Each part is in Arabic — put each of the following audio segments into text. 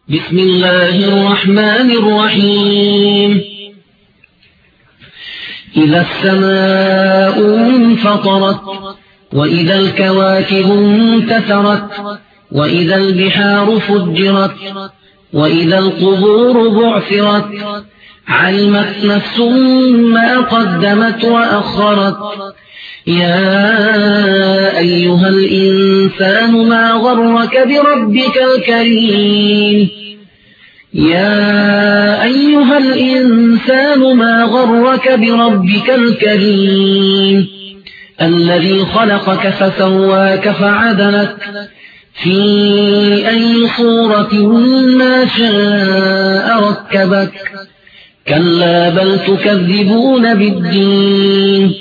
بسم الله الرحمن الرحيم إذا السماء انفطرت وإذا الكواكب انتثرت وإذا البحار فجرت وإذا القبور بعثرت علمت نفس ما قدمت وأخرت يا أيها الإنسان ما غرك بربك الكريم يا أيها الإنسان ما غرك بربك الكريم الذي خلقك فسواك فعدلك في أي صورة ما شاء ركبك كلا بل تكذبون بالدين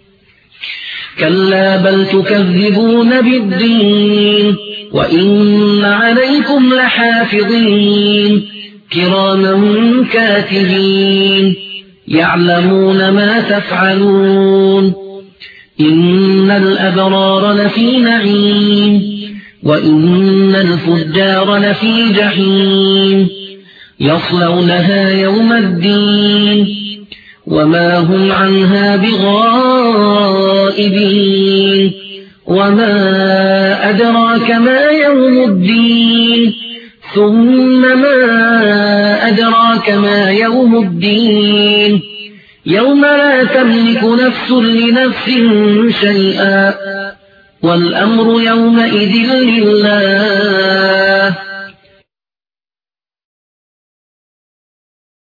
وإن عليكم لحافظين كراما كاتبين يعلمون ما تفعلون إن الأبرار لفي نعيم وإن الفجار لفي جحيم يصلونها يوم الدين وما هم عنها بغائبين وما أدراك ما يوم الدين ثم ما أدراك ما يوم الدين يوم لا تملك نفس لنفس شيئا والأمر يومئذ لله